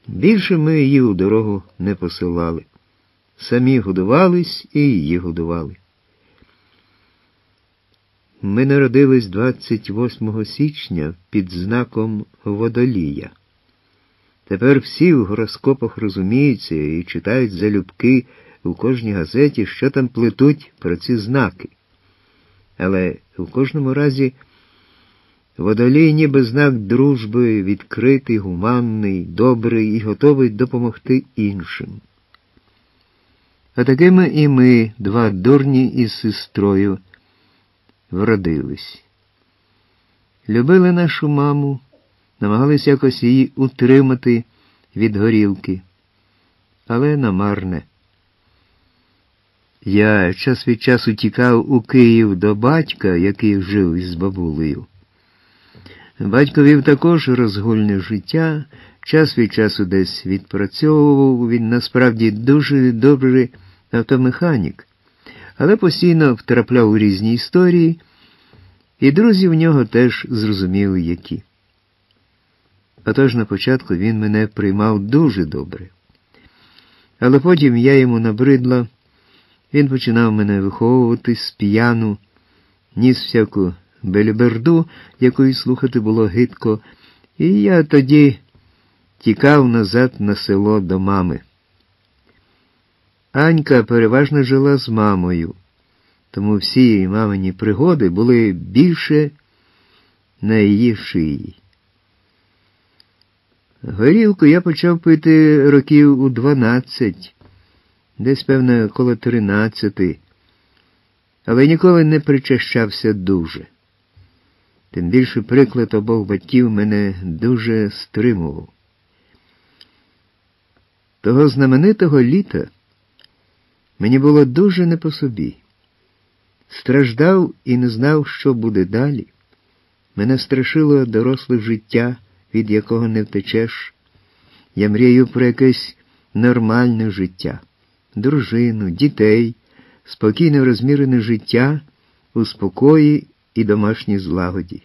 Більше ми її у дорогу не посилали. Самі годувались і її годували. Ми народились 28 січня під знаком Водолія. Тепер всі в гороскопах розуміються і читають залюбки у кожній газеті, що там плетуть про ці знаки. Але в кожному разі Водолій ніби знак дружби, відкритий, гуманний, добрий і готовий допомогти іншим. А такими і ми, два дурні із сестрою, вродились. Любили нашу маму, намагались якось її утримати від горілки, але намарне. Я час від часу тікав у Київ до батька, який жив із бабулею. Батько вів також розгульне життя, час від часу десь відпрацьовував, він насправді дуже добрий автомеханік, але постійно втрапляв у різні історії, і друзі в нього теж зрозуміли які. Отож на початку він мене приймав дуже добре. Але потім я йому набридла, він починав мене виховувати сп'яну, ніс всяку беліберду, якої слухати було гидко, і я тоді тікав назад на село до мами. Анька переважно жила з мамою, тому всі мамині пригоди були більше на її шиї. Горілку я почав пити років у 12, десь, певно, коло 13, але ніколи не причащався дуже. Тим більше приклад обох батьків мене дуже стримував. Того знаменитого літа мені було дуже не по собі. Страждав і не знав, що буде далі. Мене страшило доросле життя, від якого не втечеш. Я мрію про якесь нормальне життя. Дружину, дітей, спокійне розмірене життя у спокої і домашній злагоді.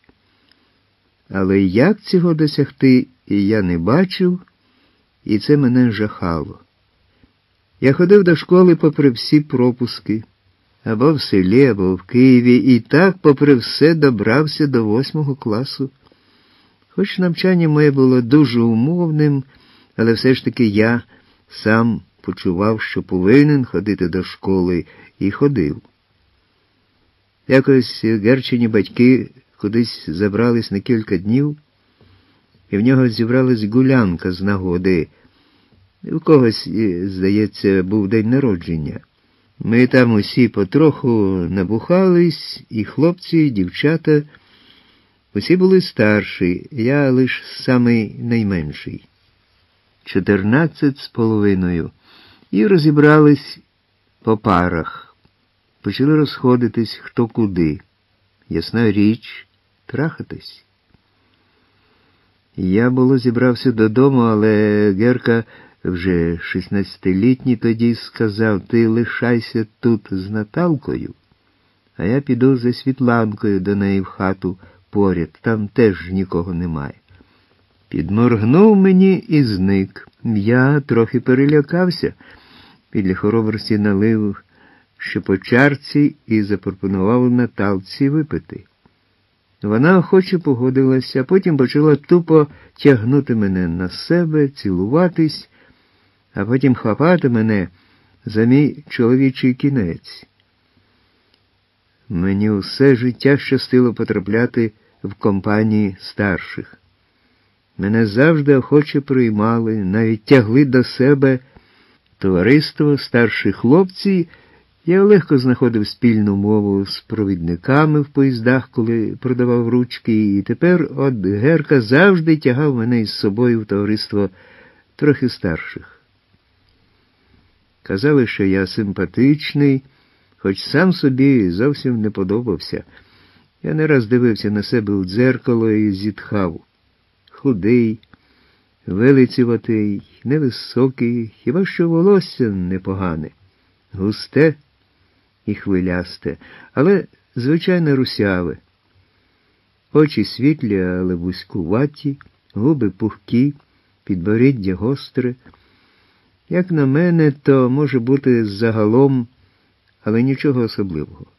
Але як цього досягти, я не бачив, і це мене жахало. Я ходив до школи попри всі пропуски, або в селі, або в Києві, і так попри все добрався до 8 класу. Хоч навчання моє було дуже умовним, але все ж таки я сам почував, що повинен ходити до школи, і ходив. Якось Герчині батьки кудись забрались на кілька днів, і в нього зібралась гулянка з нагоди. У когось, здається, був день народження. Ми там усі потроху набухались, і хлопці, і дівчата, усі були старші, я лиш самий найменший. 14 з половиною. І розібрались по парах. Почали розходитись хто куди. Ясна річ, трахатись. Я було зібрався додому, але Герка, вже 16-літній, тоді сказав: ти лишайся тут з Наталкою, а я піду за Світланкою до неї в хату поряд, там теж нікого немає. Підморгнув мені і зник. Я трохи перелякався, підля хоробрості налив ще по чарці і запропонував Наталці випити. Вона охоче погодилася, а потім почала тупо тягнути мене на себе, цілуватись, а потім хапати мене за мій чоловічий кінець. Мені усе життя щастило потрапляти в компанії старших. Мене завжди охоче приймали, навіть тягли до себе товариство старших хлопців. Я легко знаходив спільну мову з провідниками в поїздах, коли продавав ручки, і тепер от Герка завжди тягав мене із собою в товариство трохи старших. Казали, що я симпатичний, хоч сам собі зовсім не подобався. Я не раз дивився на себе у дзеркало і зітхав. Худий, велицюватий, невисокий, хіба що волосся непогане, густе і хвилясте, але, звичайно, русяве. Очі світлі, але вузькуваті, губи пухкі, підборіддя гостре. Як на мене, то може бути загалом, але нічого особливого.